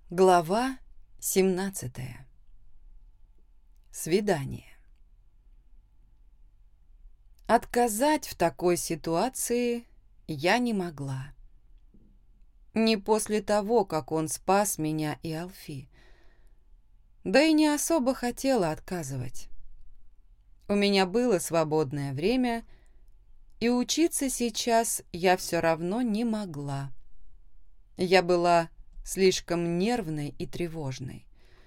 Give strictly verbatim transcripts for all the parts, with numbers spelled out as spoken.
Глава семнадцатая. Свидание. Отказать в такой ситуации я не могла. Не после того, как он спас меня и Алфи. Да и не особо хотела отказывать. У меня было свободное время, и учиться сейчас я все равно не могла. Я была слишком нервной и тревожной.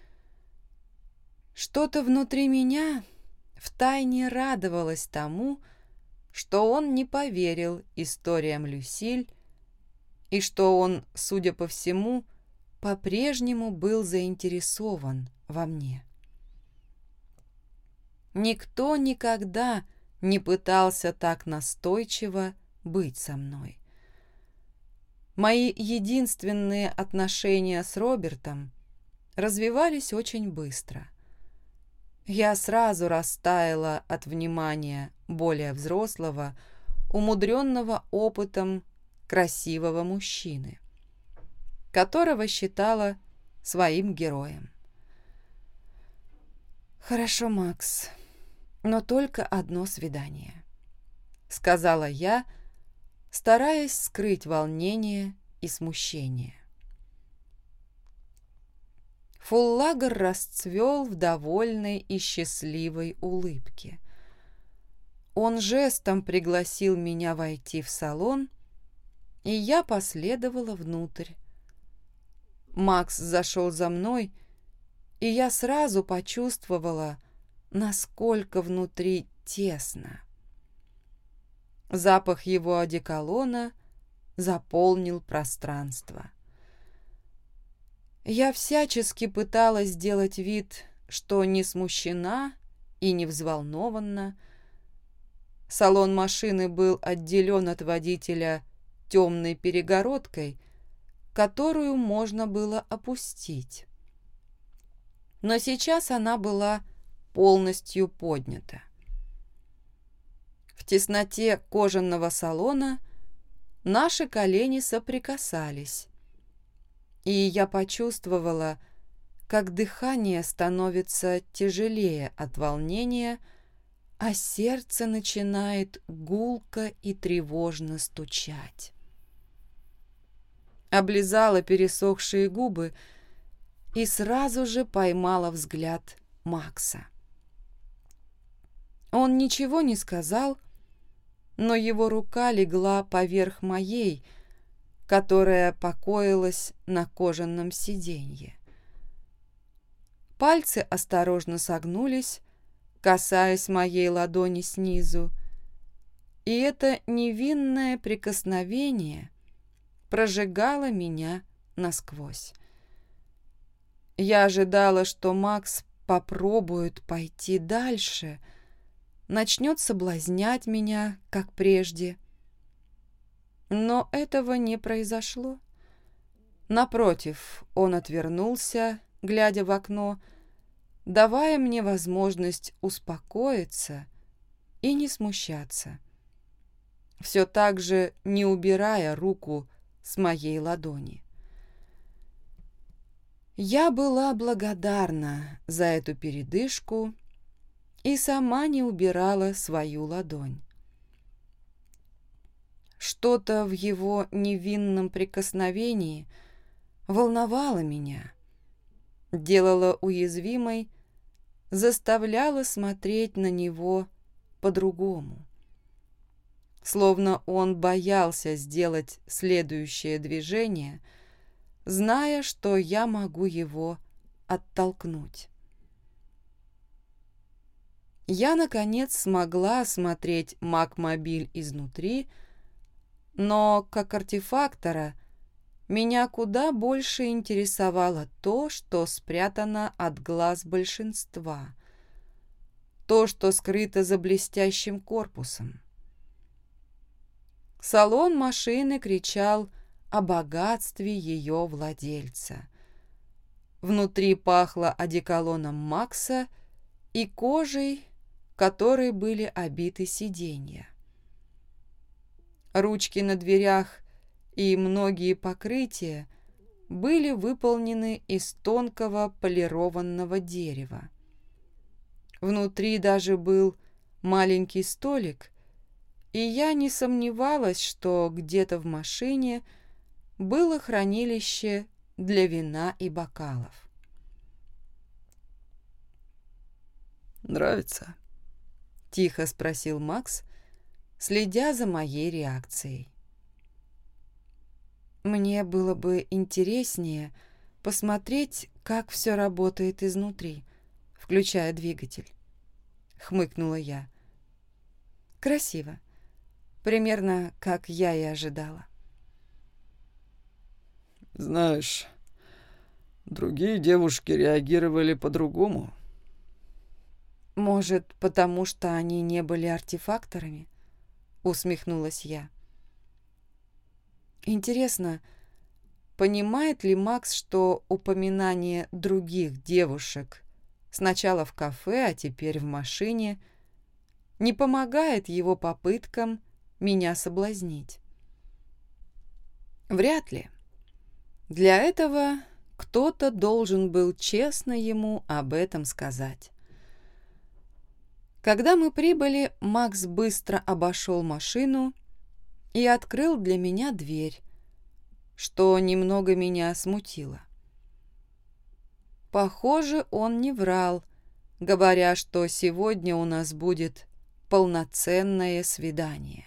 Что-то внутри меня втайне радовалось тому, что он не поверил историям Люсиль и что он, судя по всему, по-прежнему был заинтересован во мне. Никто никогда не пытался так настойчиво быть со мной. Мои единственные отношения с Робертом развивались очень быстро. Я сразу растаяла от внимания более взрослого, умудренного опытом красивого мужчины, которого считала своим героем. «Хорошо, Макс, но только одно свидание», — сказала я, стараясь скрыть волнение и смущение. Фуллагер расцвел в довольной и счастливой улыбке. Он жестом пригласил меня войти в салон, и я последовала внутрь. Макс зашел за мной, и я сразу почувствовала, насколько внутри тесно. Запах его одеколона заполнил пространство. Я всячески пыталась сделать вид, что не смущена и не взволнована. Салон машины был отделен от водителя темной перегородкой, которую можно было опустить. Но сейчас она была полностью поднята. В тесноте кожаного салона наши колени соприкасались, и я почувствовала, как дыхание становится тяжелее от волнения, а сердце начинает гулко и тревожно стучать. Облизала пересохшие губы и сразу же поймала взгляд Макса. Он ничего не сказал, но его рука легла поверх моей, которая покоилась на кожаном сиденье. Пальцы осторожно согнулись, касаясь моей ладони снизу, и это невинное прикосновение прожигало меня насквозь. Я ожидала, что Макс попробует пойти дальше, начнет соблазнять меня, как прежде. Но этого не произошло. Напротив, он отвернулся, глядя в окно, давая мне возможность успокоиться и не смущаться, все так же не убирая руку с моей ладони. Я была благодарна за эту передышку и сама не убирала свою ладонь. Что-то в его невинном прикосновении волновало меня, делало уязвимой, заставляло смотреть на него по-другому. Словно он боялся сделать следующее движение, зная, что я могу его оттолкнуть. Я, наконец, смогла осмотреть Макмобиль изнутри, но, как артефактора, меня куда больше интересовало то, что спрятано от глаз большинства, то, что скрыто за блестящим корпусом. Салон машины кричал о богатстве ее владельца. Внутри пахло одеколоном Макса и кожей, которой были обиты сиденья. Ручки на дверях и многие покрытия были выполнены из тонкого полированного дерева. Внутри даже был маленький столик, и я не сомневалась, что где-то в машине было хранилище для вина и бокалов. «Нравится?» — тихо спросил Макс, следя за моей реакцией. Мне было бы интереснее посмотреть, как все работает изнутри, включая двигатель. Хмыкнула я. Красиво. Примерно, как я и ожидала. «Знаешь, другие девушки реагировали по-другому». «Может, потому что они не были артефакторами?» Усмехнулась я. Интересно, понимает ли Макс, что упоминание других девушек сначала в кафе, а теперь в машине не помогает его попыткам меня соблазнить? Вряд ли. Для этого кто-то должен был честно ему об этом сказать. Когда мы прибыли, Макс быстро обошел машину и открыл для меня дверь, что немного меня смутило. Похоже, он не врал, говоря, что сегодня у нас будет полноценное свидание.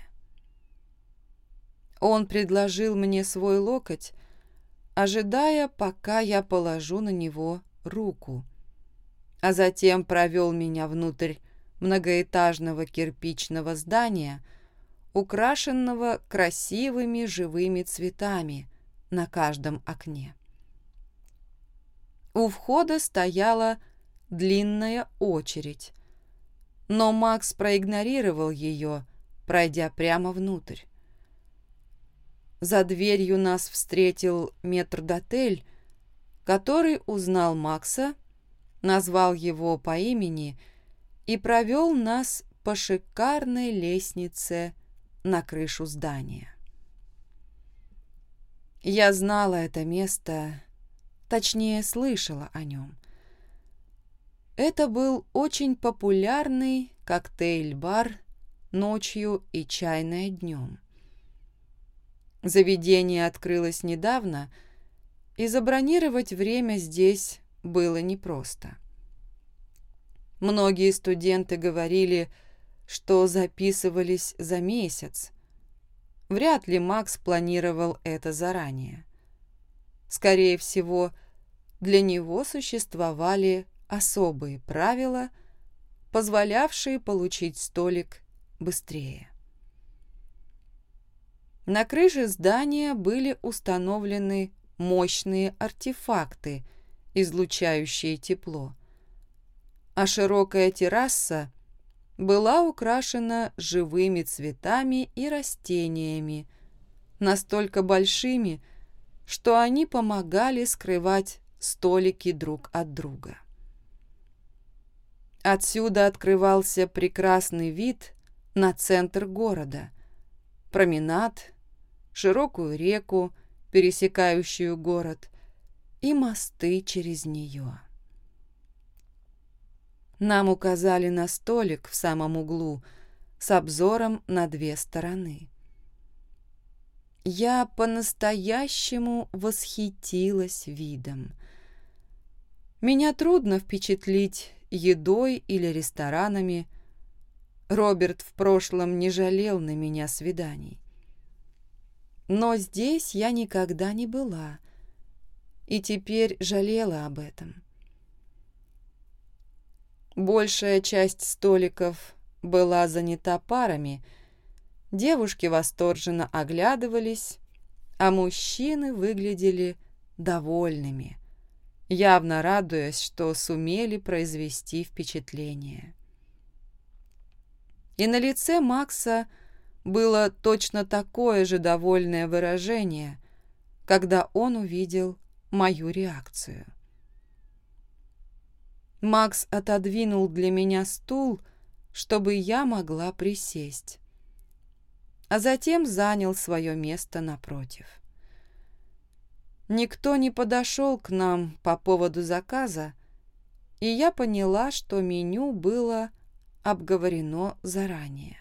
Он предложил мне свой локоть, ожидая, пока я положу на него руку, а затем провел меня внутрь многоэтажного кирпичного здания, украшенного красивыми живыми цветами на каждом окне. У входа стояла длинная очередь, но Макс проигнорировал ее, пройдя прямо внутрь. За дверью нас встретил метрдотель, который узнал Макса, назвал его по имени и провел нас по шикарной лестнице на крышу здания. Я знала это место, точнее, слышала о нем. Это был очень популярный коктейль-бар ночью и чайное днем. Заведение открылось недавно, и забронировать время здесь было непросто. Многие студенты говорили, что записывались за месяц. Вряд ли Макс планировал это заранее. Скорее всего, для него существовали особые правила, позволявшие получить столик быстрее. На крыше здания были установлены мощные артефакты, излучающие тепло, а широкая терраса была украшена живыми цветами и растениями, настолько большими, что они помогали скрывать столики друг от друга. Отсюда открывался прекрасный вид на центр города, променад, широкую реку, пересекающую город, и мосты через нее. Нам указали на столик в самом углу с обзором на две стороны. Я по-настоящему восхитилась видом. Меня трудно впечатлить едой или ресторанами. Роберт в прошлом не жалел на меня свиданий. Но здесь я никогда не была, и теперь жалела об этом. Большая часть столиков была занята парами, девушки восторженно оглядывались, а мужчины выглядели довольными, явно радуясь, что сумели произвести впечатление. И на лице Макса было точно такое же довольное выражение, когда он увидел мою реакцию. Макс отодвинул для меня стул, чтобы я могла присесть, а затем занял свое место напротив. никто не подошел к нам по поводу заказа, и я поняла, что меню было обговорено заранее.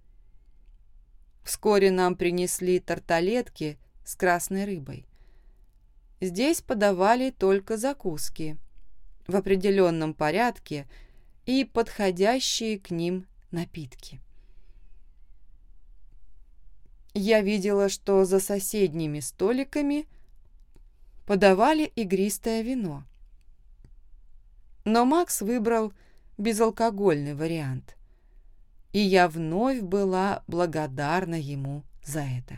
Вскоре нам принесли тарталетки с красной рыбой. Здесь подавали только закуски в определенном порядке и подходящие к ним напитки. Я видела, что за соседними столиками подавали игристое вино. Но Макс выбрал безалкогольный вариант, и я вновь была благодарна ему за это.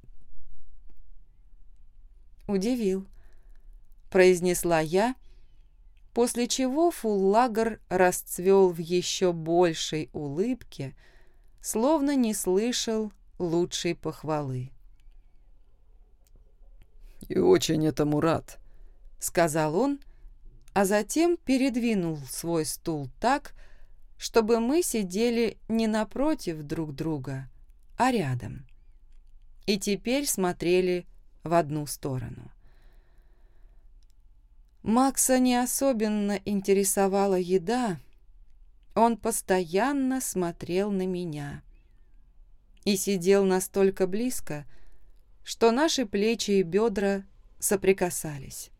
«Удивил», — произнесла я, после чего фуллагер расцвел в еще большей улыбке, словно не слышал лучшей похвалы. «И очень этому рад», — сказал он, а затем передвинул свой стул так, чтобы мы сидели не напротив друг друга, а рядом, и теперь смотрели в одну сторону. Макса не особенно интересовала еда, он постоянно смотрел на меня и сидел настолько близко, что наши плечи и бедра соприкасались.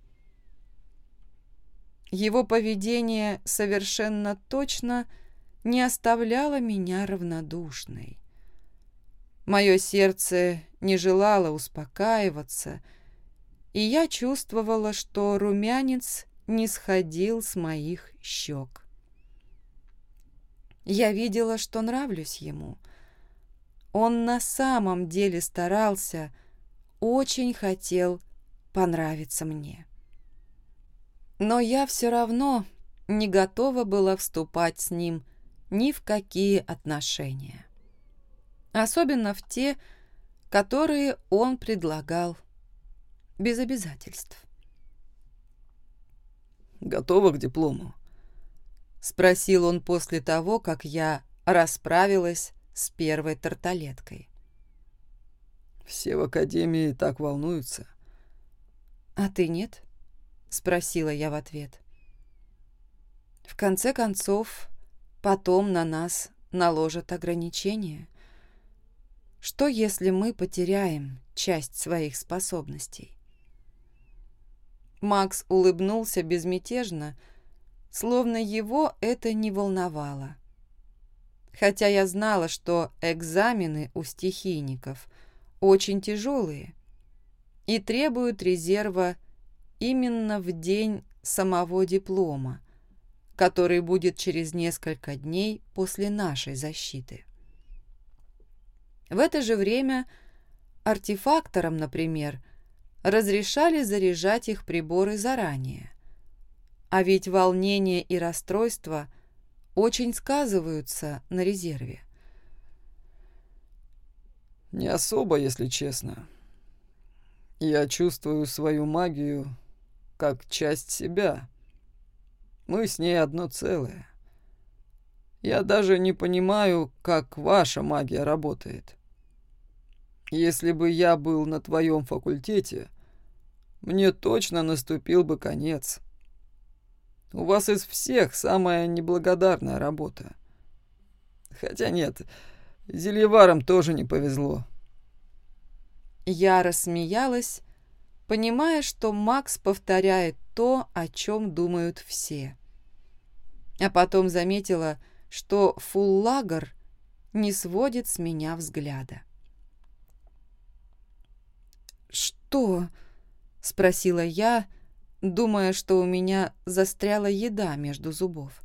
Его поведение совершенно точно не оставляло меня равнодушной. Мое сердце не желало успокаиваться, и я чувствовала, что румянец не сходил с моих щек. Я видела, что нравлюсь ему. Он на самом деле старался, очень хотел понравиться мне. Но я все равно не готова была вступать с ним ни в какие отношения. Особенно в те, которые он предлагал без обязательств. «Готова к диплому?» — спросил он после того, как я расправилась с первой тарталеткой. «Все в академии так волнуются». «А ты нет?» — спросила я в ответ. «В конце концов, потом на нас наложат ограничения. Что, если мы потеряем часть своих способностей?» Макс улыбнулся безмятежно, словно его это не волновало. Хотя я знала, что экзамены у стихийников очень тяжелые и требуют резерва именно в день самого диплома, который будет через несколько дней после нашей защиты. В это же время артефакторам, например, разрешали заряжать их приборы заранее. А ведь волнение и расстройство очень сказываются на резерве. «Не особо, если честно. Я чувствую свою магию как часть себя. Мы с ней одно целое. Я даже не понимаю, как ваша магия работает. Если бы я был на твоем факультете, мне точно наступил бы конец. У вас из всех самая неблагодарная работа. Хотя нет, зельеварам тоже не повезло». Я рассмеялась, понимая, что Макс повторяет то, о чем думают все. А потом заметила, что фуллагер не сводит с меня взгляда. «Что?» — спросила я, думая, что у меня застряла еда между зубов.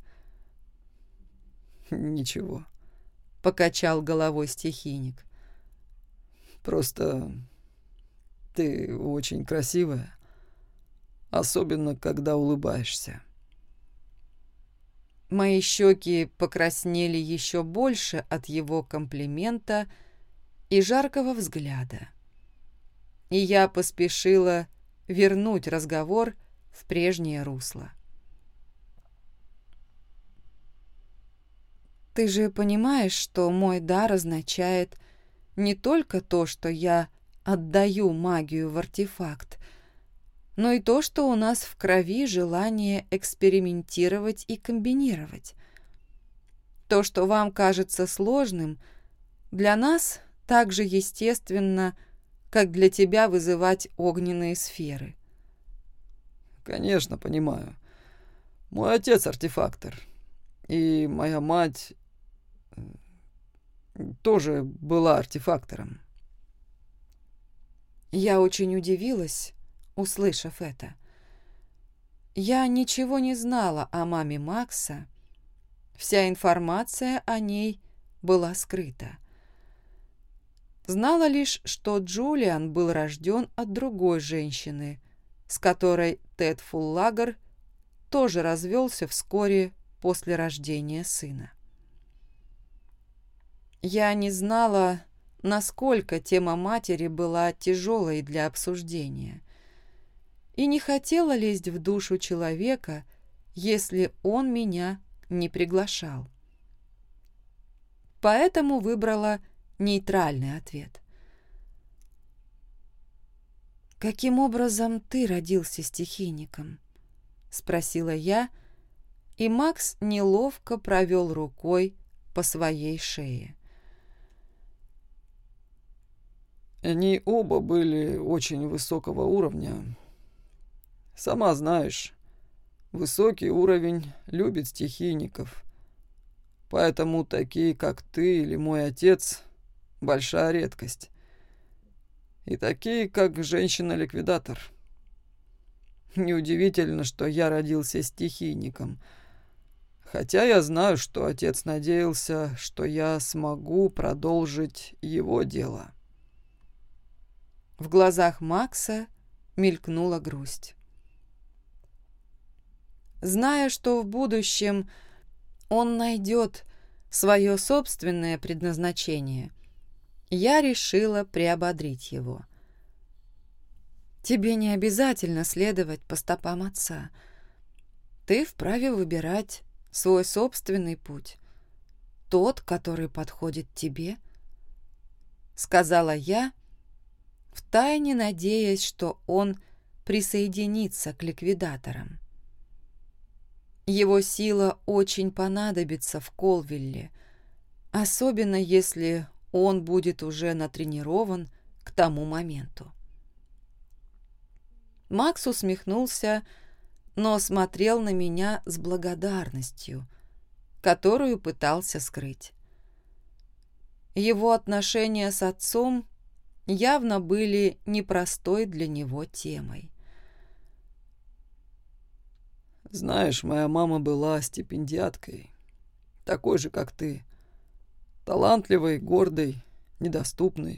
«Ничего», — покачал головой стихийник. «Просто ты очень красивая, особенно когда улыбаешься». Мои щеки покраснели еще больше от его комплимента и жаркого взгляда. И я поспешила вернуть разговор в прежнее русло. «Ты же понимаешь, что мой дар означает не только то, что я отдаю магию в артефакт, но и то, что у нас в крови желание экспериментировать и комбинировать. То, что вам кажется сложным, для нас так же естественно, как для тебя вызывать огненные сферы. Конечно, понимаю. Мой отец артефактор, и моя мать тоже была артефактором. Я очень удивилась, услышав это. Я ничего не знала о маме Макса, вся информация о ней была скрыта. Знала лишь, что Джулиан был рожден от другой женщины, с которой Тед Фуллагер тоже развелся вскоре после рождения сына. Я не знала, насколько тема матери была тяжелой для обсуждения, и не хотела лезть в душу человека, если он меня не приглашал. Поэтому выбрала нейтральный ответ. «Каким образом ты родился стихийником?» — спросила я, и Макс неловко провел рукой по своей шее. Они оба были очень высокого уровня. Сама знаешь, высокий уровень любит стихийников. Поэтому такие, как ты или мой отец, большая редкость. И такие, как женщина-ликвидатор. Неудивительно, что я родился стихийником. Хотя я знаю, что отец надеялся, что я смогу продолжить его дело. В глазах Макса мелькнула грусть. Зная, что в будущем он найдет свое собственное предназначение, я решила приободрить его. «Тебе не обязательно следовать по стопам отца. Ты вправе выбирать свой собственный путь, тот, который подходит тебе», — сказала я, втайне надеясь, что он присоединится к ликвидаторам. Его сила очень понадобится в Колвилле, особенно если он будет уже натренирован к тому моменту. Макс усмехнулся, но смотрел на меня с благодарностью, которую пытался скрыть. Его отношения с отцом явно были непростой для него темой. Знаешь, моя мама была стипендиаткой, такой же, как ты. Талантливой, гордой, недоступной.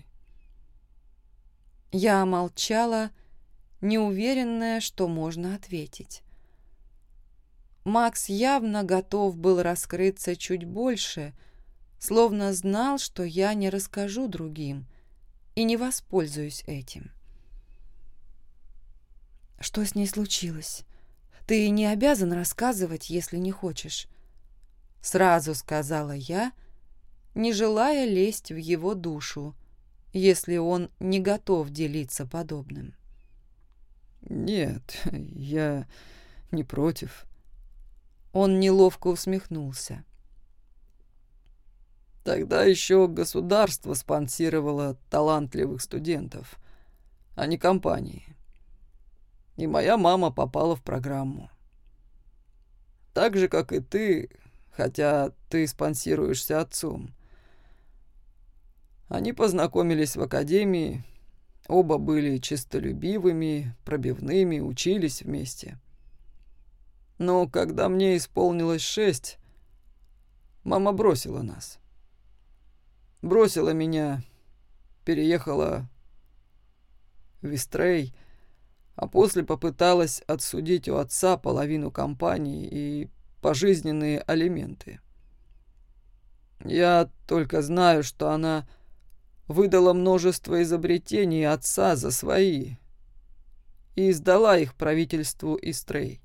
Я молчала, неуверенная, что можно ответить. Макс явно готов был раскрыться чуть больше, словно знал, что я не расскажу другим и не воспользуюсь этим. «Что с ней случилось? Ты не обязан рассказывать, если не хочешь», — сразу сказала я, не желая лезть в его душу, если он не готов делиться подобным. «Нет, я не против». Он неловко усмехнулся. Тогда еще государство спонсировало талантливых студентов, а не компании. И моя мама попала в программу. Так же, как и ты, хотя ты спонсируешься отцом. Они познакомились в академии, оба были честолюбивыми, пробивными, учились вместе. Но когда мне исполнилось шесть, мама бросила нас. Бросила меня, переехала в Истрей, а после попыталась отсудить у отца половину компании и пожизненные алименты. Я только знаю, что она выдала множество изобретений отца за свои и сдала их правительству Истрей.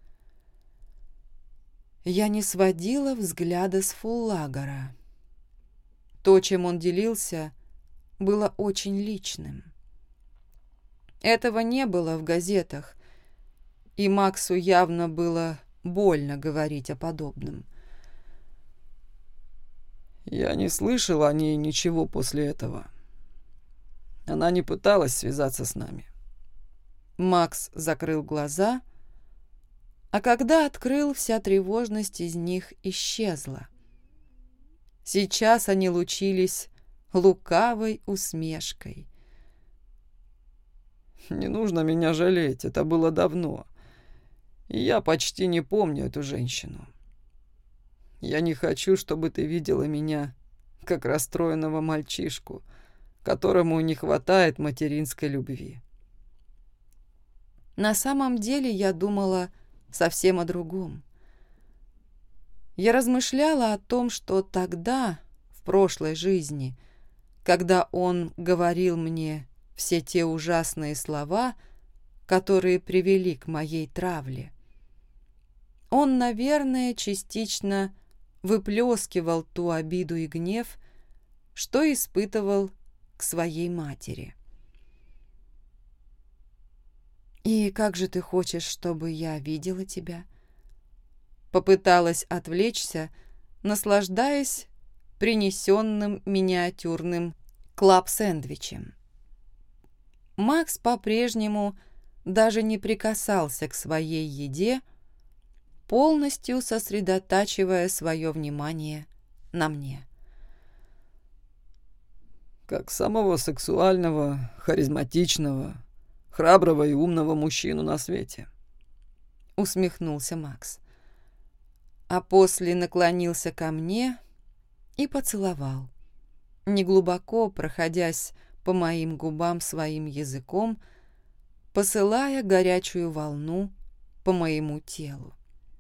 Я не сводила взгляда с Фуллагера. То, чем он делился, было очень личным. Этого не было в газетах, и Максу явно было больно говорить о подобном. Я не слышал о ней ничего после этого. Она не пыталась связаться с нами. Макс закрыл глаза, а когда открыл, вся тревожность из них исчезла. Сейчас они лучились лукавой усмешкой. Не нужно меня жалеть, это было давно. И я почти не помню эту женщину. Я не хочу, чтобы ты видела меня как расстроенного мальчишку, которому не хватает материнской любви. На самом деле я думала совсем о другом. Я размышляла о том, что тогда, в прошлой жизни, когда он говорил мне все те ужасные слова, которые привели к моей травле, он, наверное, частично выплескивал ту обиду и гнев, что испытывал к своей матери. «И как же ты хочешь, чтобы я видела тебя?» Попыталась отвлечься, наслаждаясь принесенным миниатюрным клаб-сэндвичем. Макс по-прежнему даже не прикасался к своей еде, полностью сосредотачивая свое внимание на мне. Как самого сексуального, харизматичного, храброго и умного мужчину на свете. Усмехнулся Макс. А после наклонился ко мне и поцеловал, неглубоко проходясь по моим губам своим языком, посылая горячую волну по моему телу.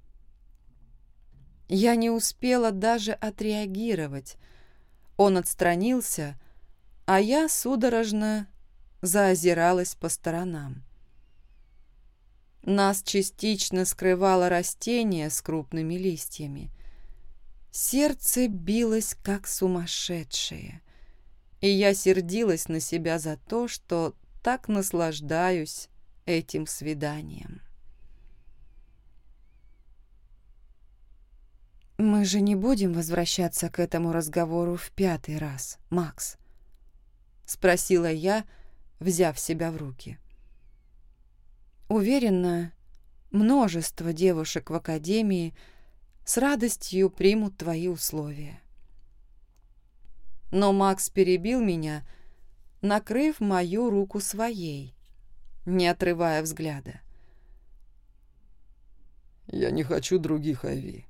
Я не успела даже отреагировать. Он отстранился, а я судорожно заозиралась по сторонам. Нас частично скрывало растение с крупными листьями. Сердце билось как сумасшедшее, и я сердилась на себя за то, что так наслаждаюсь этим свиданием. «Мы же не будем возвращаться к этому разговору в пятый раз, Макс?» — спросила я, взяв себя в руки. Уверена, множество девушек в академии с радостью примут твои условия. Но Макс перебил меня, накрыв мою руку своей, не отрывая взгляда. Я не хочу других, Айви.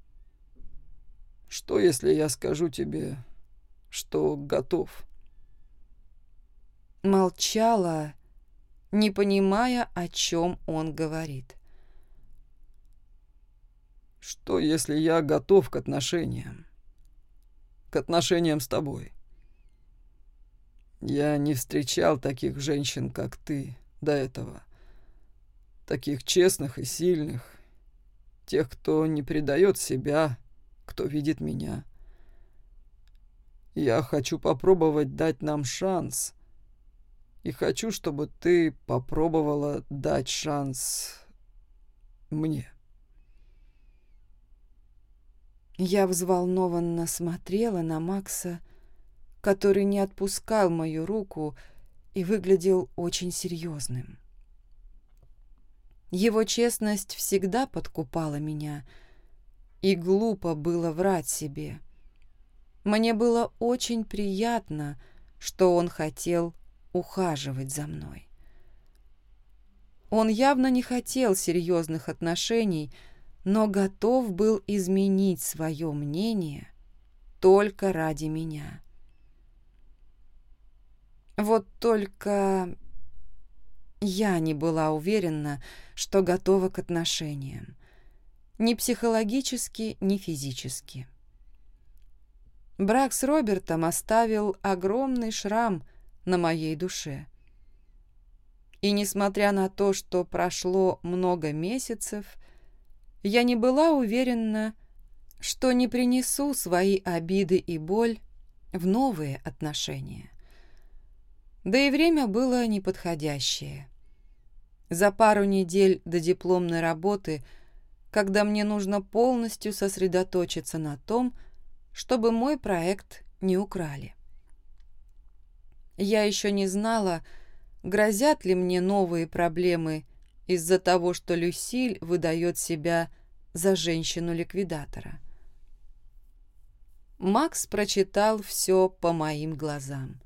Что, если я скажу тебе, что готов? Молчала, не понимая, о чем он говорит. Что, если я готов к отношениям? К отношениям с тобой? Я не встречал таких женщин, как ты, до этого. Таких честных и сильных. Тех, кто не предает себя, кто видит меня. Я хочу попробовать дать нам шанс. И хочу, чтобы ты попробовала дать шанс мне. Я взволнованно смотрела на Макса, который не отпускал мою руку и выглядел очень серьезным. Его честность всегда подкупала меня, и глупо было врать себе. Мне было очень приятно, что он хотел ухаживать за мной. Он явно не хотел серьезных отношений, но готов был изменить свое мнение только ради меня. Вот только я не была уверена, что готова к отношениям. Ни психологически, ни физически. Брак с Робертом оставил огромный шрам на моей душе. И несмотря на то, что прошло много месяцев, я не была уверена, что не принесу свои обиды и боль в новые отношения. Да и время было неподходящее. За пару недель до дипломной работы, когда мне нужно полностью сосредоточиться на том, чтобы мой проект не украли. Я еще не знала, грозят ли мне новые проблемы из-за того, что Люсиль выдает себя за женщину-ликвидатора. Макс прочитал все по моим глазам.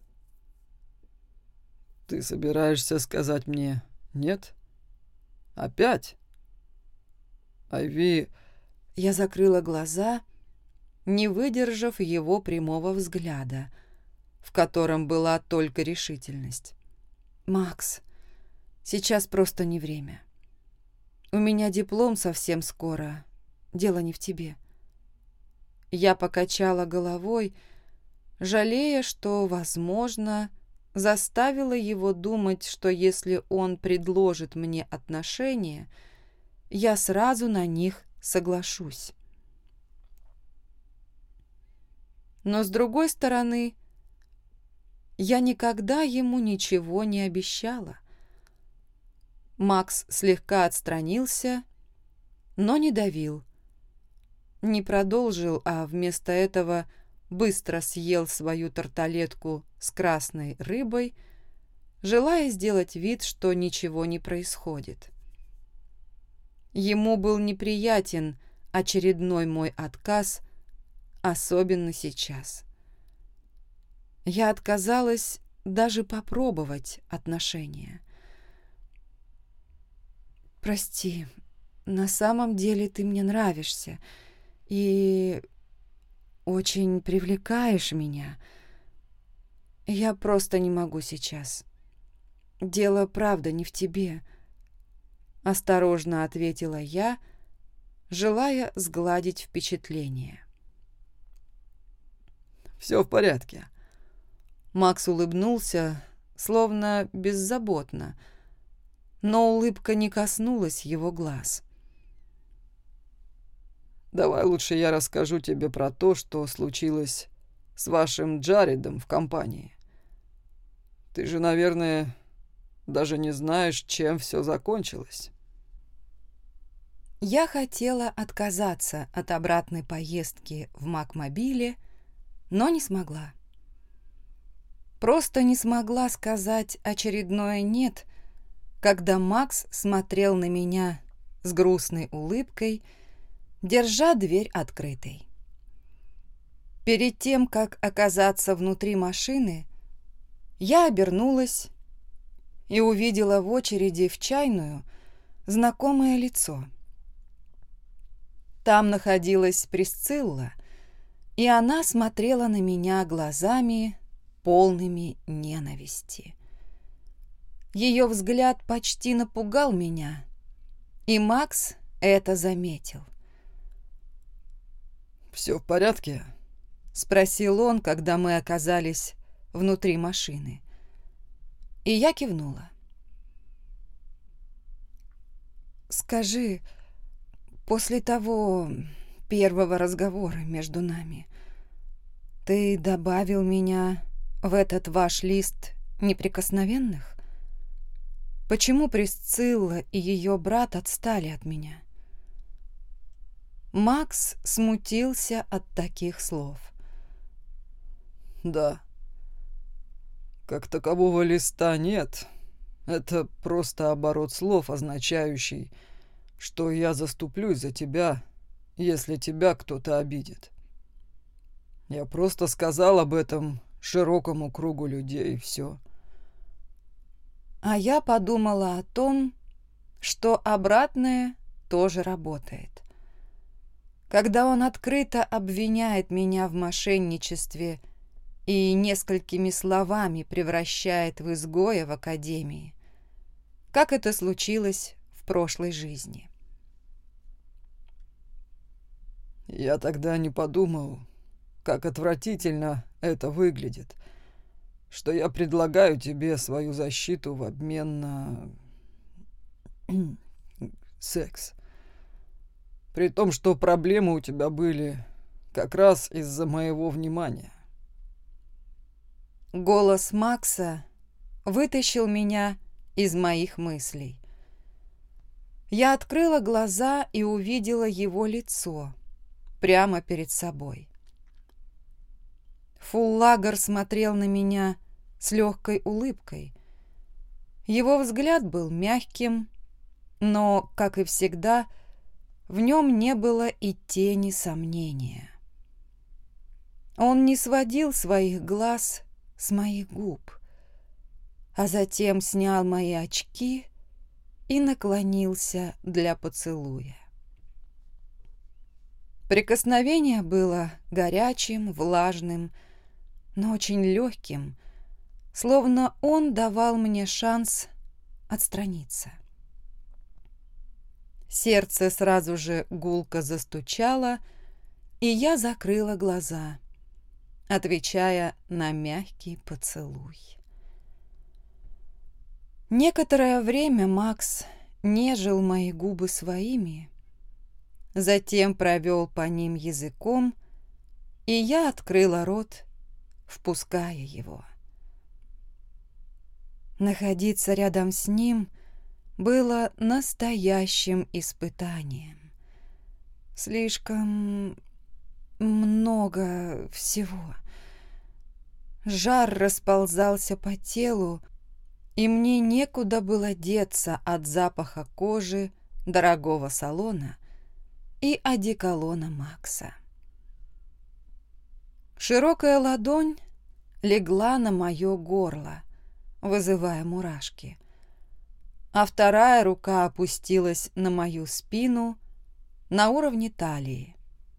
«Ты собираешься сказать мне нет? Опять? Айви...» Я закрыла глаза, не выдержав его прямого взгляда, в котором была только решительность. «Макс, сейчас просто не время. У меня диплом совсем скоро. Дело не в тебе». Я покачала головой, жалея, что, возможно, заставила его думать, что если он предложит мне отношения, я сразу на них соглашусь. Но, с другой стороны, я никогда ему ничего не обещала. Макс слегка отстранился, но не давил. Не продолжил, а вместо этого быстро съел свою тарталетку с красной рыбой, желая сделать вид, что ничего не происходит. Ему был неприятен очередной мой отказ, особенно сейчас. Я отказалась даже попробовать отношения. «Прости, на самом деле ты мне нравишься и очень привлекаешь меня. Я просто не могу сейчас. Дело, правда, не в тебе», — осторожно ответила я, желая сгладить впечатление. «Все в порядке». Макс улыбнулся, словно беззаботно, но улыбка не коснулась его глаз. «Давай лучше я расскажу тебе про то, что случилось с вашим Джаредом в компании. Ты же, наверное, даже не знаешь, чем все закончилось». Я хотела отказаться от обратной поездки в Макмобиле, но не смогла. Просто не смогла сказать очередное «нет», когда Макс смотрел на меня с грустной улыбкой, держа дверь открытой. Перед тем, как оказаться внутри машины, я обернулась и увидела в очереди в чайную знакомое лицо. Там находилась Присцилла, и она смотрела на меня глазами, полными ненависти. Ее взгляд почти напугал меня, и Макс это заметил. «Все в порядке?» — спросил он, когда мы оказались внутри машины. И я кивнула. «Скажи, после того первого разговора между нами ты добавил меня в этот ваш лист неприкосновенных? Почему Присцилла и ее брат отстали от меня?» Макс смутился от таких слов. «Да. Как такового листа нет. Это просто оборот слов, означающий, что я заступлюсь за тебя, если тебя кто-то обидит. Я просто сказал об этом широкому кругу людей, и все». А я подумала о том, что обратное тоже работает. Когда он открыто обвиняет меня в мошенничестве и несколькими словами превращает в изгоя в академии, как это случилось в прошлой жизни. Я тогда не подумал, как отвратительно это выглядит, что я предлагаю тебе свою защиту в обмен на секс. При том, что проблемы у тебя были как раз из-за моего внимания. Голос Макса вытащил меня из моих мыслей. Я открыла глаза и увидела его лицо прямо перед собой. Фуллагер смотрел на меня с легкой улыбкой. Его взгляд был мягким, но, как и всегда, в нем не было и тени сомнения. Он не сводил своих глаз с моих губ, а затем снял мои очки и наклонился для поцелуя. Прикосновение было горячим, влажным, но очень легким, словно он давал мне шанс отстраниться. Сердце сразу же гулко застучало, и я закрыла глаза, отвечая на мягкий поцелуй. Некоторое время Макс нежил мои губы своими, затем провел по ним языком, и я открыла рот, впуская его. Находиться рядом с ним было настоящим испытанием. Слишком много всего. Жар расползался по телу, и мне некуда было деться от запаха кожи, дорогого салона и одеколона Макса. Широкая ладонь легла на мое горло, вызывая мурашки, а вторая рука опустилась на мою спину на уровне талии.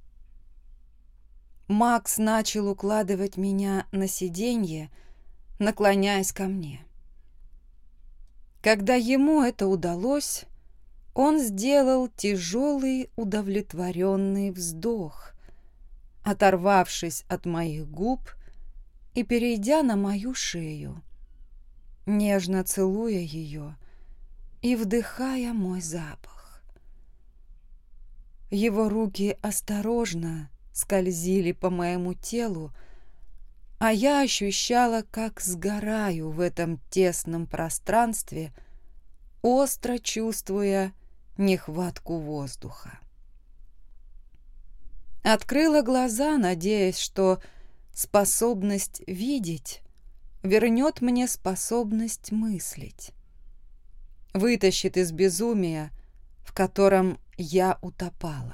Макс начал укладывать меня на сиденье, наклоняясь ко мне. Когда ему это удалось, он сделал тяжелый удовлетворенный вздох, оторвавшись от моих губ и перейдя на мою шею, нежно целуя ее и вдыхая мой запах. Его руки осторожно скользили по моему телу, а я ощущала, как сгораю в этом тесном пространстве, остро чувствуя нехватку воздуха. Открыла глаза, надеясь, что способность видеть вернет мне способность мыслить, вытащит из безумия, в котором я утопала.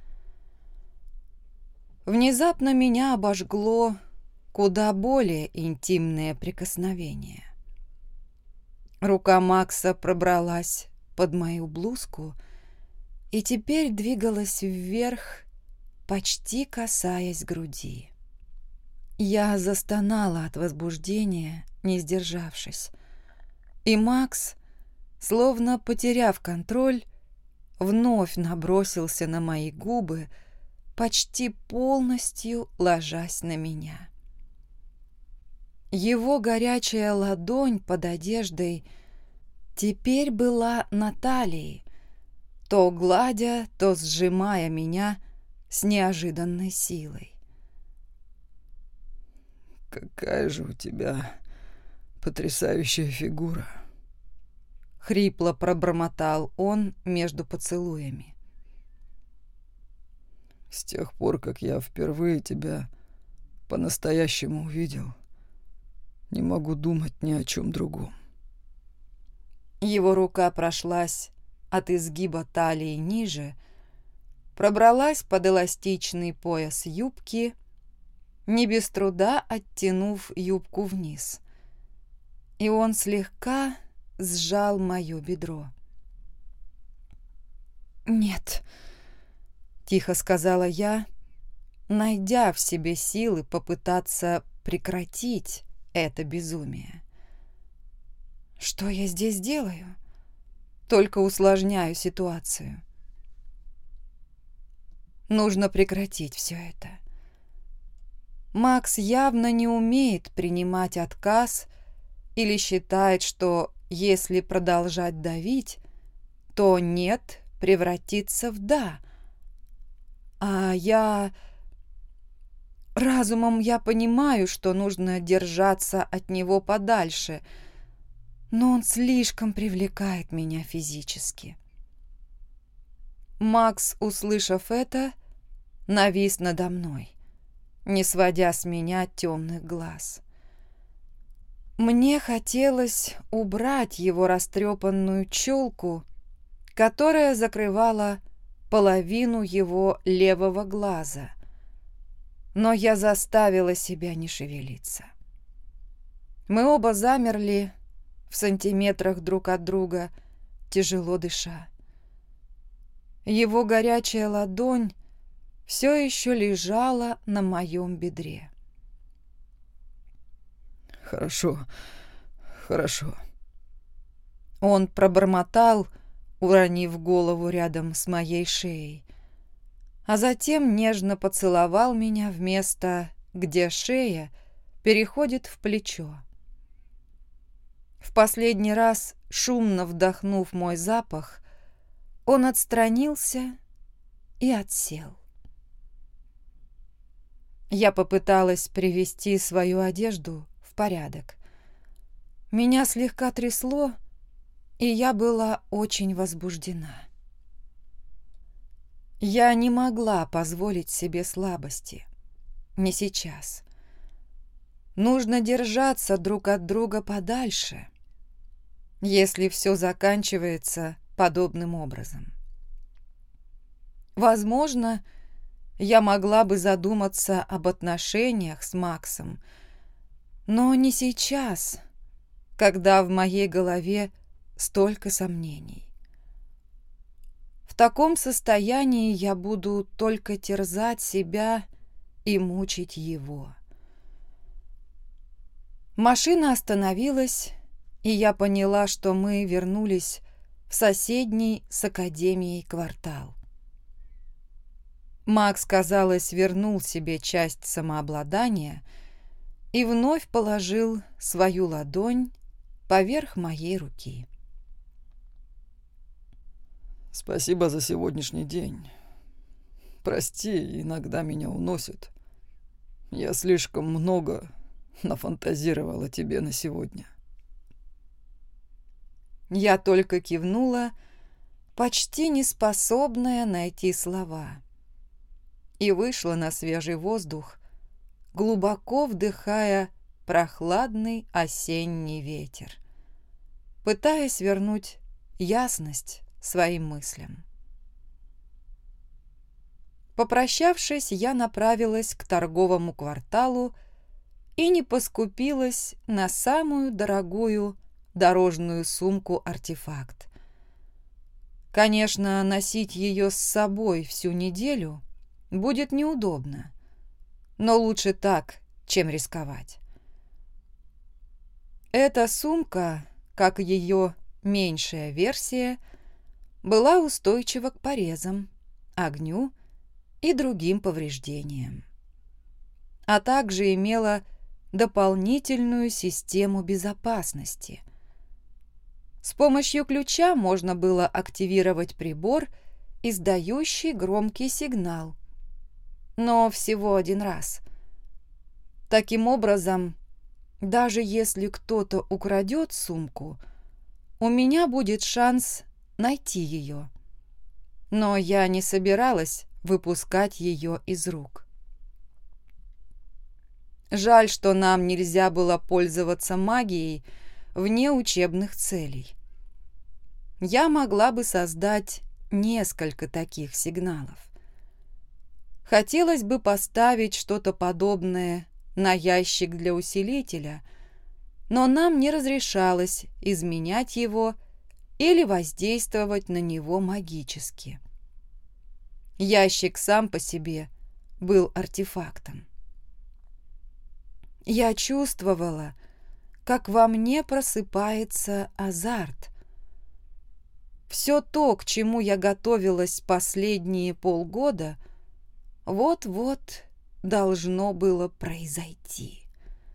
Внезапно меня обожгло куда более интимное прикосновение. Рука Макса пробралась под мою блузку и теперь двигалась вверх, почти касаясь груди. Я застонала от возбуждения, не сдержавшись, и Макс, словно потеряв контроль, вновь набросился на мои губы, почти полностью ложась на меня. Его горячая ладонь под одеждой теперь была на талии, то гладя, то сжимая меня с неожиданной силой. «Какая же у тебя потрясающая фигура!» — хрипло пробормотал он между поцелуями. «С тех пор, как я впервые тебя по-настоящему увидел, не могу думать ни о чем другом». Его рука прошлась от изгиба талии ниже, пробралась под эластичный пояс юбки, не без труда оттянув юбку вниз, и он слегка сжал мое бедро. «Нет», — тихо сказала я, найдя в себе силы попытаться прекратить это безумие. «Что я здесь делаю? Только усложняю ситуацию. Нужно прекратить все это. Макс явно не умеет принимать отказ или считает, что если продолжать давить, то «нет» превратится в «да». А я... Разумом я понимаю, что нужно держаться от него подальше, но он слишком привлекает меня физически. Макс, услышав это, навис надо мной, не сводя с меня темных глаз. Мне хотелось убрать его растрепанную челку, которая закрывала половину его левого глаза, но я заставила себя не шевелиться. Мы оба замерли в сантиметрах друг от друга, тяжело дыша. Его горячая ладонь все еще лежала на моем бедре. «Хорошо, хорошо». Он пробормотал, уронив голову рядом с моей шеей, а затем нежно поцеловал меня в место, где шея переходит в плечо. В последний раз, шумно вдохнув мой запах, он отстранился и отсел. Я попыталась привести свою одежду в порядок. Меня слегка трясло, и я была очень возбуждена. Я не могла позволить себе слабости. Не сейчас. Нужно держаться друг от друга подальше, если все заканчивается подобным образом. Возможно, я могла бы задуматься об отношениях с Максом, но не сейчас, когда в моей голове столько сомнений. В таком состоянии я буду только терзать себя и мучить его. Машина остановилась, и я поняла, что мы вернулись в соседний с академией квартал. Макс, казалось, вернул себе часть самообладания и вновь положил свою ладонь поверх моей руки. «Спасибо за сегодняшний день. Прости, иногда меня уносит. Я слишком много нафантазировала тебе на сегодня». Я только кивнула, почти неспособная найти слова, и вышла на свежий воздух, глубоко вдыхая прохладный осенний ветер, пытаясь вернуть ясность своим мыслям. Попрощавшись, я направилась к торговому кварталу и не поскупилась на самую дорогую дорожную сумку-артефакт. Конечно, носить ее с собой всю неделю будет неудобно, но лучше так, чем рисковать. Эта сумка, как ее меньшая версия, была устойчива к порезам, огню и другим повреждениям, а также имела дополнительную систему безопасности. С помощью ключа можно было активировать прибор, издающий громкий сигнал, но всего один раз. Таким образом, даже если кто-то украдет сумку, у меня будет шанс найти ее. Но я не собиралась выпускать ее из рук. Жаль, что нам нельзя было пользоваться магией вне учебных целей. Я могла бы создать несколько таких сигналов. Хотелось бы поставить что-то подобное на ящик для усилителя, но нам не разрешалось изменять его или воздействовать на него магически. Ящик сам по себе был артефактом. Я чувствовала, как во мне просыпается азарт. Все то, к чему я готовилась последние полгода, вот-вот должно было произойти.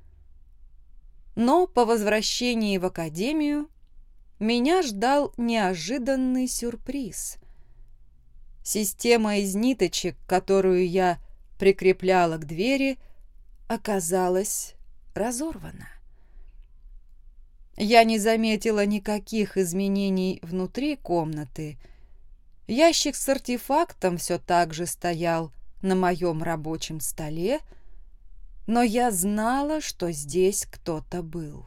Но по возвращении в академию меня ждал неожиданный сюрприз. Система из ниточек, которую я прикрепляла к двери, оказалась разорвана. Я не заметила никаких изменений внутри комнаты. Ящик с артефактом все так же стоял на моем рабочем столе, но я знала, что здесь кто-то был.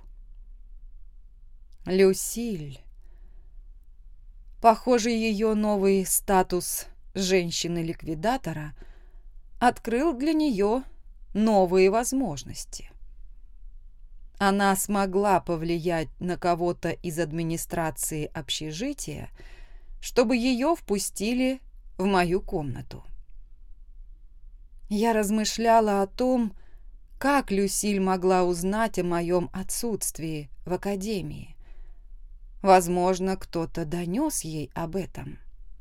Люсиль. Похоже, ее новый статус женщины-ликвидатора открыл для нее новые возможности. Она смогла повлиять на кого-то из администрации общежития, чтобы ее впустили в мою комнату. Я размышляла о том, как Люсиль могла узнать о моем отсутствии в академии. Возможно, кто-то донес ей об этом.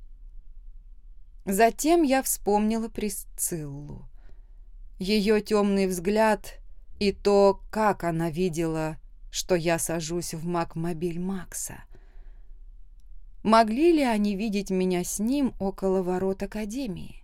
Затем я вспомнила Присциллу. Ее темный взгляд и то, как она видела, что я сажусь в Макмобиль Макса. Могли ли они видеть меня с ним около ворот академии?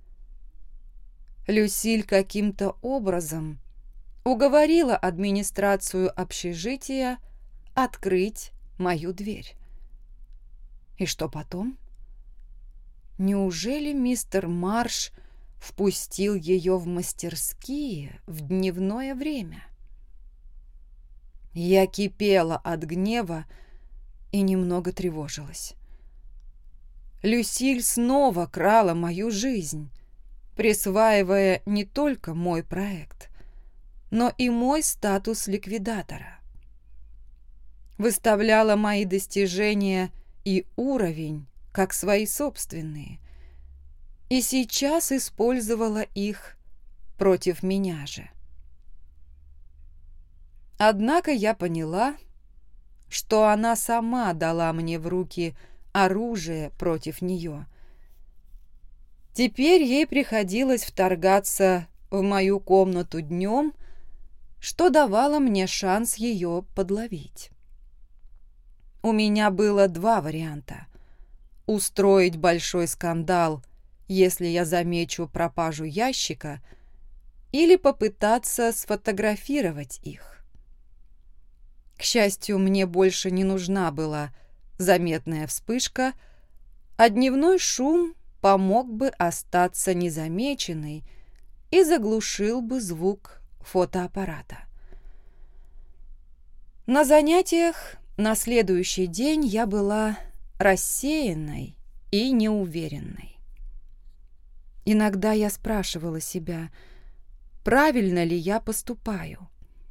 Люсиль каким-то образом уговорила администрацию общежития открыть мою дверь. И что потом? Неужели мистер Марш впустил ее в мастерские в дневное время? Я кипела от гнева и немного тревожилась. Люсиль снова крала мою жизнь, присваивая не только мой проект, но и мой статус ликвидатора. Выставляла мои достижения и уровень как свои собственные, и сейчас использовала их против меня же. Однако я поняла, что она сама дала мне в руки оружие против нее. Теперь ей приходилось вторгаться в мою комнату днем, что давало мне шанс ее подловить. У меня было два варианта: устроить большой скандал, если я замечу пропажу ящика, или попытаться сфотографировать их. К счастью, мне больше не нужна была заметная вспышка, а дневной шум помог бы остаться незамеченной и заглушил бы звук фотоаппарата. На занятиях на следующий день я была рассеянной и неуверенной. Иногда я спрашивала себя, правильно ли я поступаю.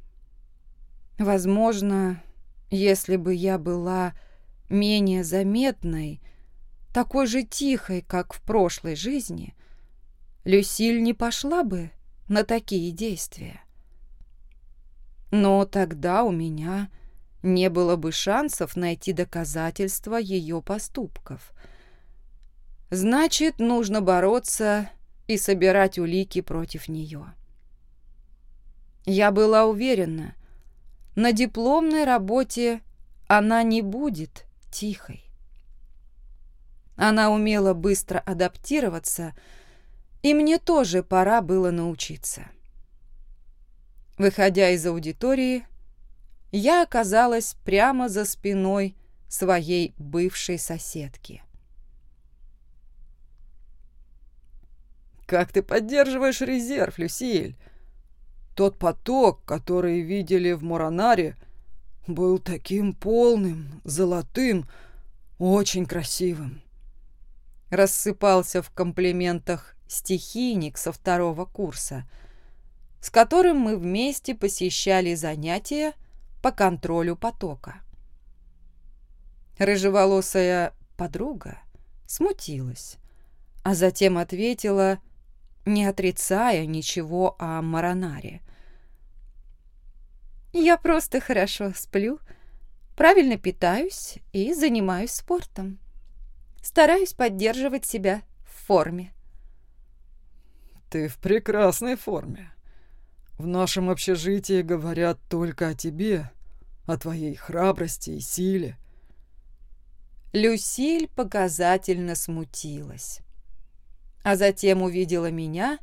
Возможно, если бы я была менее заметной, такой же тихой, как в прошлой жизни, Люсиль не пошла бы на такие действия. Но тогда у меня не было бы шансов найти доказательства ее поступков. Значит, нужно бороться и собирать улики против нее. Я была уверена, на дипломной работе она не будет тихой. Она умела быстро адаптироваться, и мне тоже пора было научиться. Выходя из аудитории, я оказалась прямо за спиной своей бывшей соседки. «Как ты поддерживаешь резерв, Люсиль? Тот поток, который видели в Моранаре, был таким полным, золотым, очень красивым». Рассыпался в комплиментах стихийник со второго курса, с которым мы вместе посещали занятия по контролю потока. Рыжеволосая подруга смутилась, а затем ответила, не отрицая ничего о Моранаре. «Я просто хорошо сплю, правильно питаюсь и занимаюсь спортом. Стараюсь поддерживать себя в форме». «Ты в прекрасной форме. В нашем общежитии говорят только о тебе, о твоей храбрости и силе». Люсиль показательно смутилась, а затем увидела меня,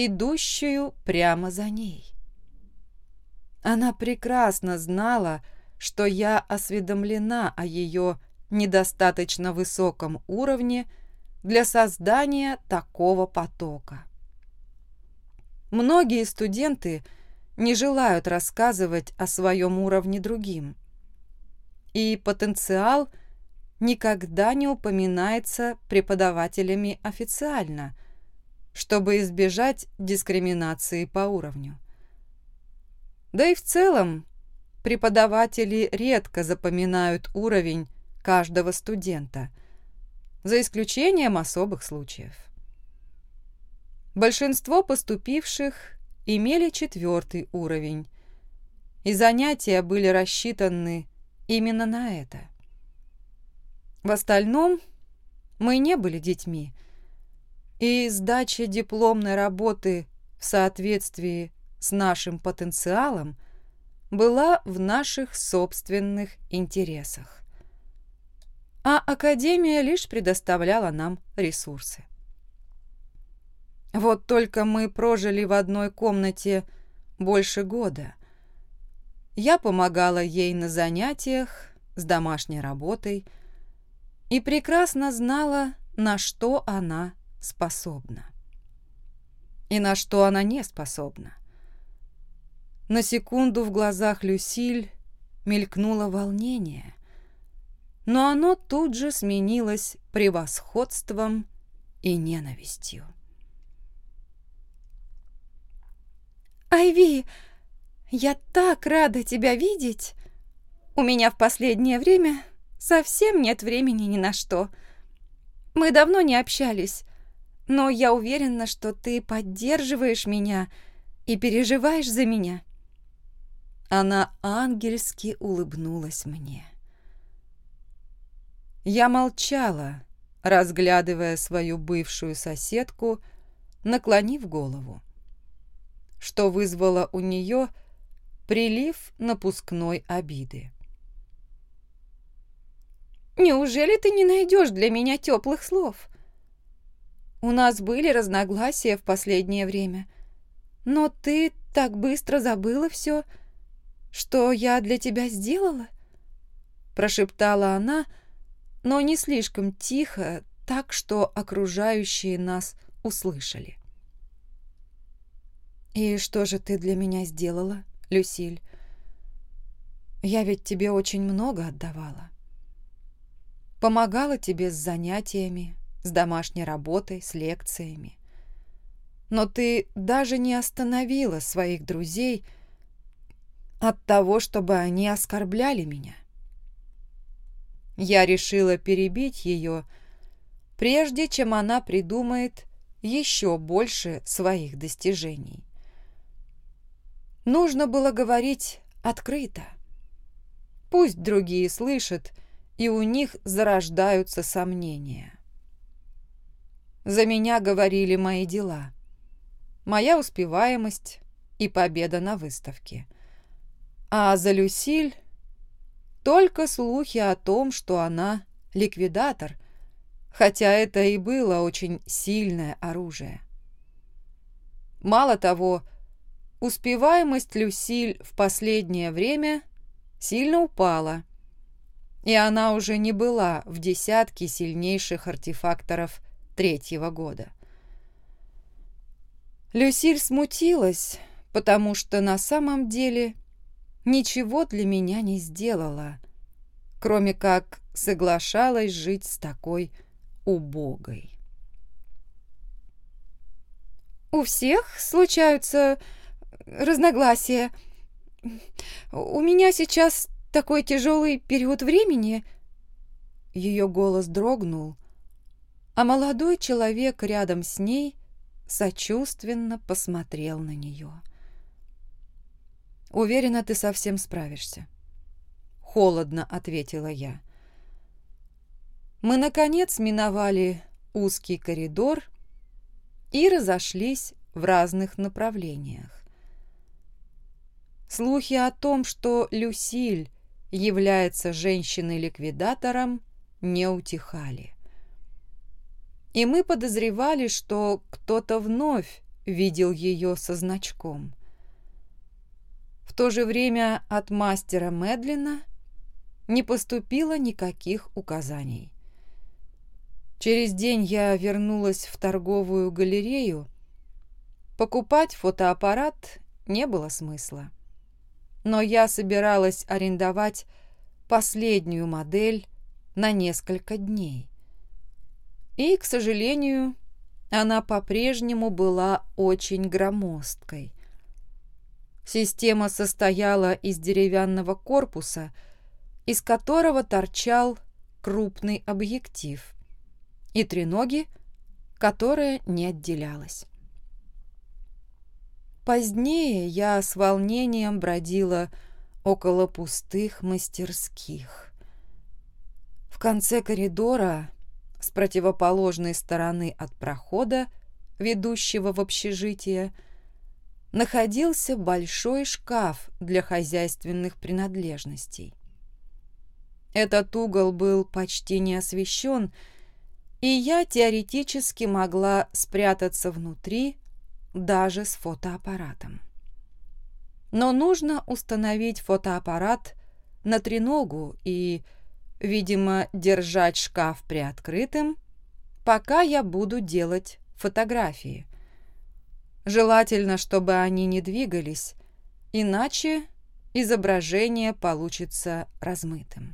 идущую прямо за ней. Она прекрасно знала, что я осведомлена о ее недостаточно высоком уровне для создания такого потока. Многие студенты не желают рассказывать о своем уровне другим, и потенциал никогда не упоминается преподавателями официально, чтобы избежать дискриминации по уровню. Да и в целом преподаватели редко запоминают уровень каждого студента, за исключением особых случаев. Большинство поступивших имели четвертый уровень, и занятия были рассчитаны именно на это. В остальном мы не были детьми, и сдача дипломной работы в соответствии с нашим потенциалом была в наших собственных интересах. А Академия лишь предоставляла нам ресурсы. Вот только мы прожили в одной комнате больше года. Я помогала ей на занятиях, с домашней работой, и прекрасно знала, на что она способна. И на что она не способна. На секунду в глазах Люсиль мелькнуло волнение, но оно тут же сменилось превосходством и ненавистью. «Айви, я так рада тебя видеть! У меня в последнее время совсем нет времени ни на что. Мы давно не общались, но я уверена, что ты поддерживаешь меня и переживаешь за меня». Она ангельски улыбнулась мне. Я молчала, разглядывая свою бывшую соседку, наклонив голову, что вызвало у нее прилив напускной обиды. «Неужели ты не найдешь для меня теплых слов? У нас были разногласия в последнее время, но ты так быстро забыла все, что я для тебя сделала?» Прошептала она, но не слишком тихо, так что окружающие нас услышали. «И что же ты для меня сделала, Люсиль? Я ведь тебе очень много отдавала. Помогала тебе с занятиями, с домашней работой, с лекциями. Но ты даже не остановила своих друзей от того, чтобы они оскорбляли меня». Я решила перебить ее, прежде чем она придумает еще больше своих достижений. Нужно было говорить открыто. Пусть другие слышат, и у них зарождаются сомнения. За меня говорили мои дела, моя успеваемость и победа на выставке. А за Люсиль только слухи о том, что она ликвидатор, хотя это и было очень сильное оружие. Мало того, успеваемость Люсиль в последнее время сильно упала, и она уже не была в десятке сильнейших артефакторов третьего года. Люсиль смутилась, потому что на самом деле ничего для меня не сделала, кроме как соглашалась жить с такой убогой. «У всех случаются разногласия. У меня сейчас такой тяжелый период времени». Ее голос дрогнул, а молодой человек рядом с ней сочувственно посмотрел на нее. «Уверена, ты совсем справишься», — холодно ответила я. Мы, наконец, миновали узкий коридор и разошлись в разных направлениях. Слухи о том, что Люсиль является женщиной-ликвидатором, не утихали. И мы подозревали, что кто-то вновь видел ее со значком. В то же время от мастера Медлина не поступило никаких указаний. Через день я вернулась в торговую галерею. Покупать фотоаппарат не было смысла. Но я собиралась арендовать последнюю модель на несколько дней. И, к сожалению, она по-прежнему была очень громоздкой. Система состояла из деревянного корпуса, из которого торчал крупный объектив, и треноги, которая не отделялась. Позднее я с волнением бродила около пустых мастерских. В конце коридора, с противоположной стороны от прохода, ведущего в общежитие, находился большой шкаф для хозяйственных принадлежностей. Этот угол был почти не освещен, и я теоретически могла спрятаться внутри даже с фотоаппаратом. Но нужно установить фотоаппарат на треногу и, видимо, держать шкаф приоткрытым, пока я буду делать фотографии. Желательно, чтобы они не двигались, иначе изображение получится размытым.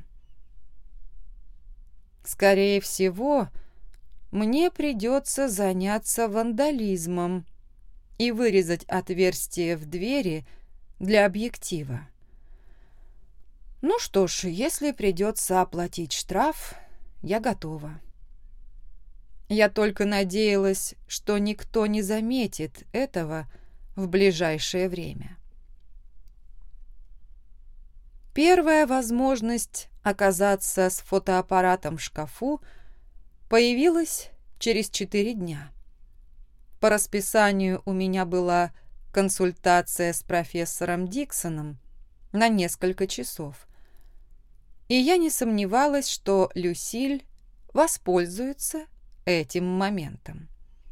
Скорее всего, мне придется заняться вандализмом и вырезать отверстие в двери для объектива. Ну что ж, если придется оплатить штраф, я готова. Я только надеялась, что никто не заметит этого в ближайшее время. Первая возможность оказаться с фотоаппаратом в шкафу появилась через четыре дня. По расписанию у меня была консультация с профессором Диксоном на несколько часов, и я не сомневалась, что Люсиль воспользуется этим моментом.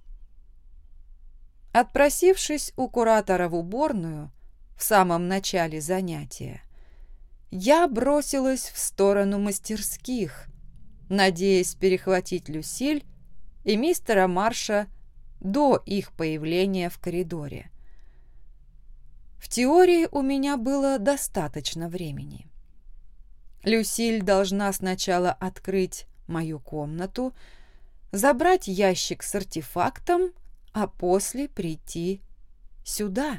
Отпросившись у куратора в уборную в самом начале занятия, я бросилась в сторону мастерских, надеясь перехватить Люсиль и мистера Марша до их появления в коридоре. В теории у меня было достаточно времени. Люсиль должна сначала открыть мою комнату, забрать ящик с артефактом, а после прийти сюда.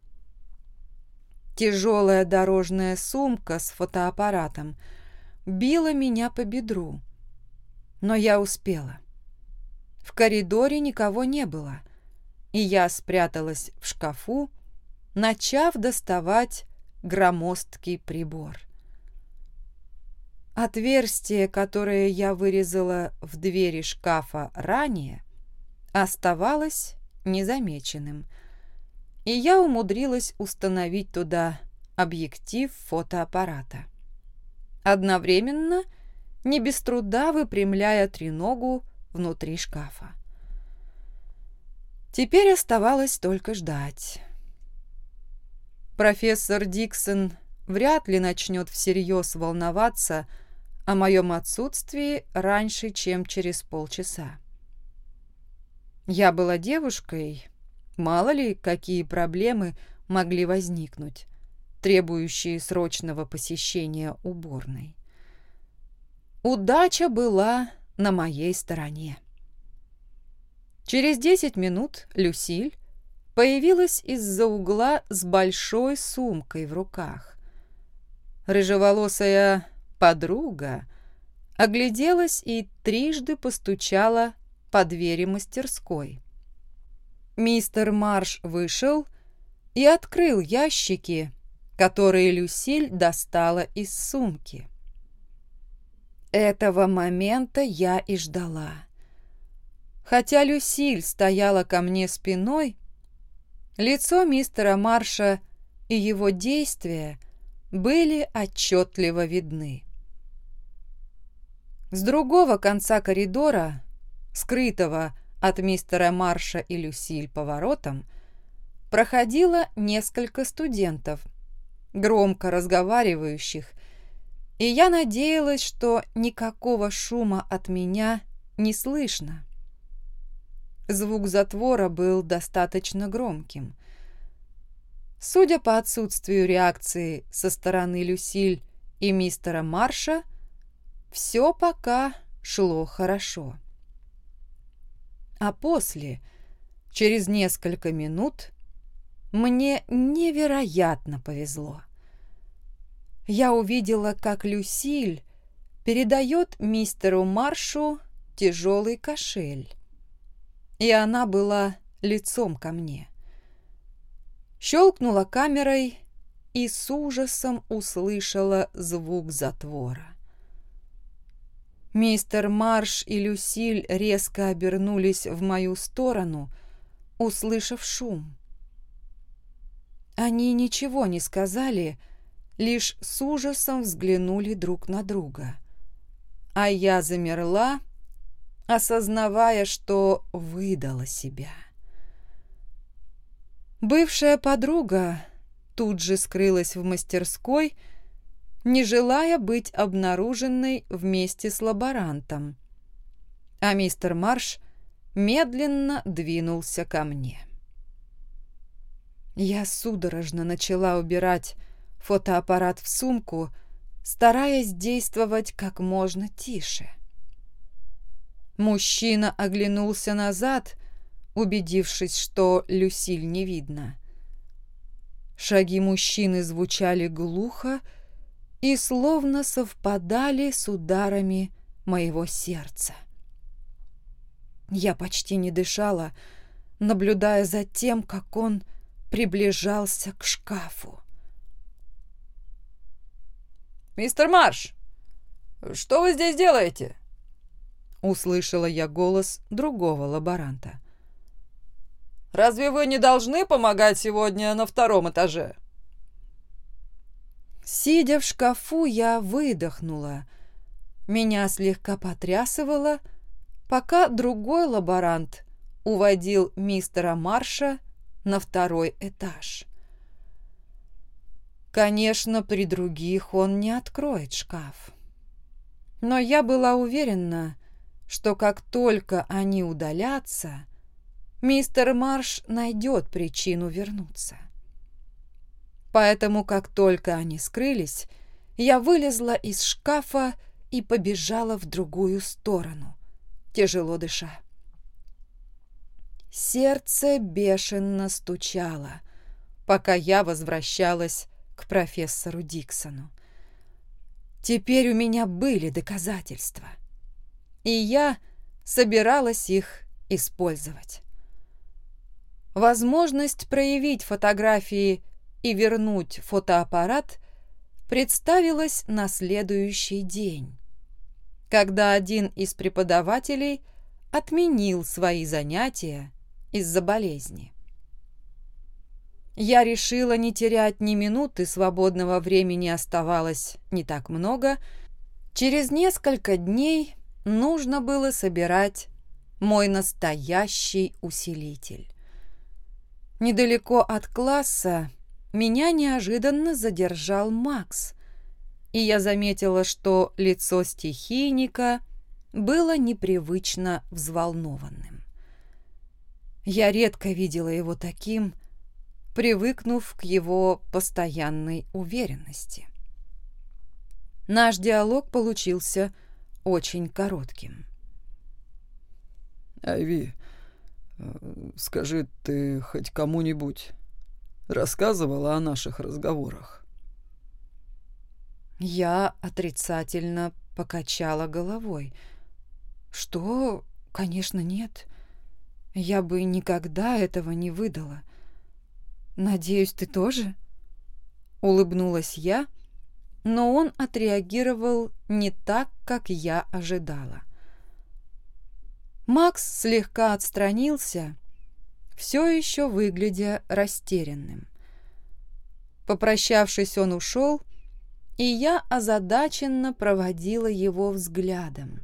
Тяжелая дорожная сумка с фотоаппаратом била меня по бедру, но я успела. В коридоре никого не было, и я спряталась в шкафу, начав доставать громоздкий прибор. Отверстие, которое я вырезала в двери шкафа ранее, оставалось незамеченным, и я умудрилась установить туда объектив фотоаппарата, одновременно не без труда выпрямляя треногу внутри шкафа. Теперь оставалось только ждать. Профессор Диксон вряд ли начнет всерьез волноваться о моем отсутствии раньше, чем через полчаса. Я была девушкой, мало ли какие проблемы могли возникнуть, требующие срочного посещения уборной. Удача была на моей стороне. Через десять минут Люсиль появилась из-за угла с большой сумкой в руках. Рыжеволосая подруга огляделась и трижды постучала по двери мастерской. Мистер Марш вышел и открыл ящики, которые Люсиль достала из сумки. Этого момента я и ждала. Хотя Люсиль стояла ко мне спиной, лицо мистера Марша и его действия были отчетливо видны. С другого конца коридора, скрытого от мистера Марша и Люсиль поворотом, проходило несколько студентов, громко разговаривающих, и я надеялась, что никакого шума от меня не слышно. Звук затвора был достаточно громким. Судя по отсутствию реакции со стороны Люсиль и мистера Марша, все пока шло хорошо. А после, через несколько минут, мне невероятно повезло. Я увидела, как Люсиль передает мистеру Маршу тяжелый кошель, и она была лицом ко мне. Щелкнула камерой и с ужасом услышала звук затвора. Мистер Марш и Люсиль резко обернулись в мою сторону, услышав шум. Они ничего не сказали, лишь с ужасом взглянули друг на друга. А я замерла, осознавая, что выдала себя. Бывшая подруга тут же скрылась в мастерской, не желая быть обнаруженной вместе с лаборантом, а мистер Марш медленно двинулся ко мне. Я судорожно начала убирать фотоаппарат в сумку, стараясь действовать как можно тише. Мужчина оглянулся назад, убедившись, что Люсиль не видно. Шаги мужчины звучали глухо и словно совпадали с ударами моего сердца. Я почти не дышала, наблюдая за тем, как он приближался к шкафу. «Мистер Марш, что вы здесь делаете?» Услышала я голос другого лаборанта. «Разве вы не должны помогать сегодня на втором этаже?» Сидя в шкафу, я выдохнула. Меня слегка потрясывало, пока другой лаборант уводил мистера Марша на второй этаж. Конечно, при других он не откроет шкаф. Но я была уверена, что как только они удалятся, мистер Марш найдет причину вернуться. Поэтому, как только они скрылись, я вылезла из шкафа и побежала в другую сторону, тяжело дыша. Сердце бешено стучало, пока я возвращалась к профессору Диксону. Теперь у меня были доказательства, и я собиралась их использовать. Возможность проявить фотографии и вернуть фотоаппарат представилась на следующий день, когда один из преподавателей отменил свои занятия из-за болезни. Я решила не терять ни минуты, свободного времени оставалось не так много. Через несколько дней нужно было собирать мой настоящий усилитель. Недалеко от класса меня неожиданно задержал Макс, и я заметила, что лицо стихийника было непривычно взволнованным. Я редко видела его таким, привыкнув к его постоянной уверенности. Наш диалог получился очень коротким. «Айви, скажи, ты хоть кому-нибудь рассказывала о наших разговорах?» Я отрицательно покачала головой. «Что? Конечно, нет. Я бы никогда этого не выдала. Надеюсь, ты тоже?» Улыбнулась я, но он отреагировал не так, как я ожидала. Макс слегка отстранился, все еще выглядя растерянным. Попрощавшись, он ушел, и я озадаченно проводила его взглядом.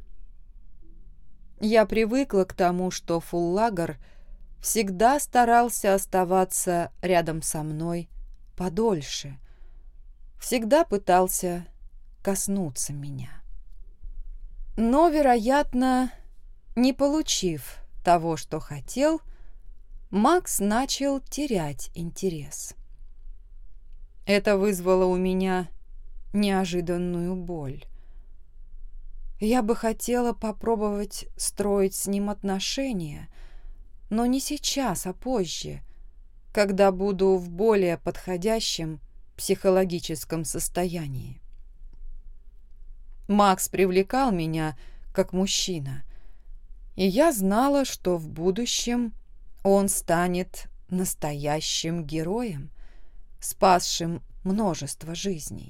Я привыкла к тому, что Фуллагер всегда старался оставаться рядом со мной подольше, всегда пытался коснуться меня. Но, вероятно, не получив того, что хотел, Макс начал терять интерес. Это вызвало у меня неожиданную боль. Я бы хотела попробовать строить с ним отношения, но не сейчас, а позже, когда буду в более подходящем психологическом состоянии. Макс привлекал меня как мужчина, и я знала, что в будущем он станет настоящим героем, спасшим множество жизней.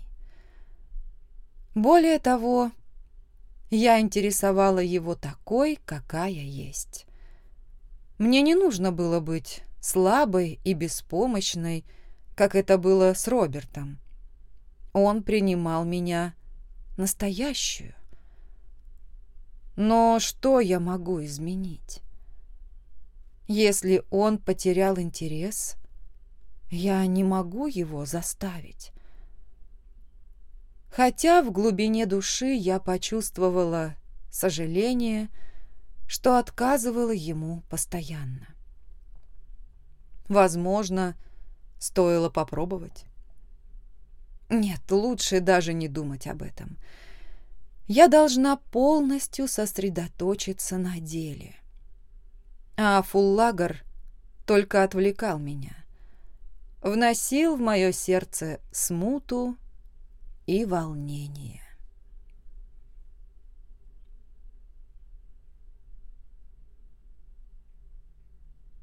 Более того, я интересовала его такой, какая есть. Мне не нужно было быть слабой и беспомощной, как это было с Робертом. Он принимал меня настоящую. Но что я могу изменить? Если он потерял интерес, я не могу его заставить. Хотя в глубине души я почувствовала сожаление, что отказывала ему постоянно. Возможно, стоило попробовать. Нет, лучше даже не думать об этом. Я должна полностью сосредоточиться на деле. А фуллагер только отвлекал меня, вносил в мое сердце смуту и волнение.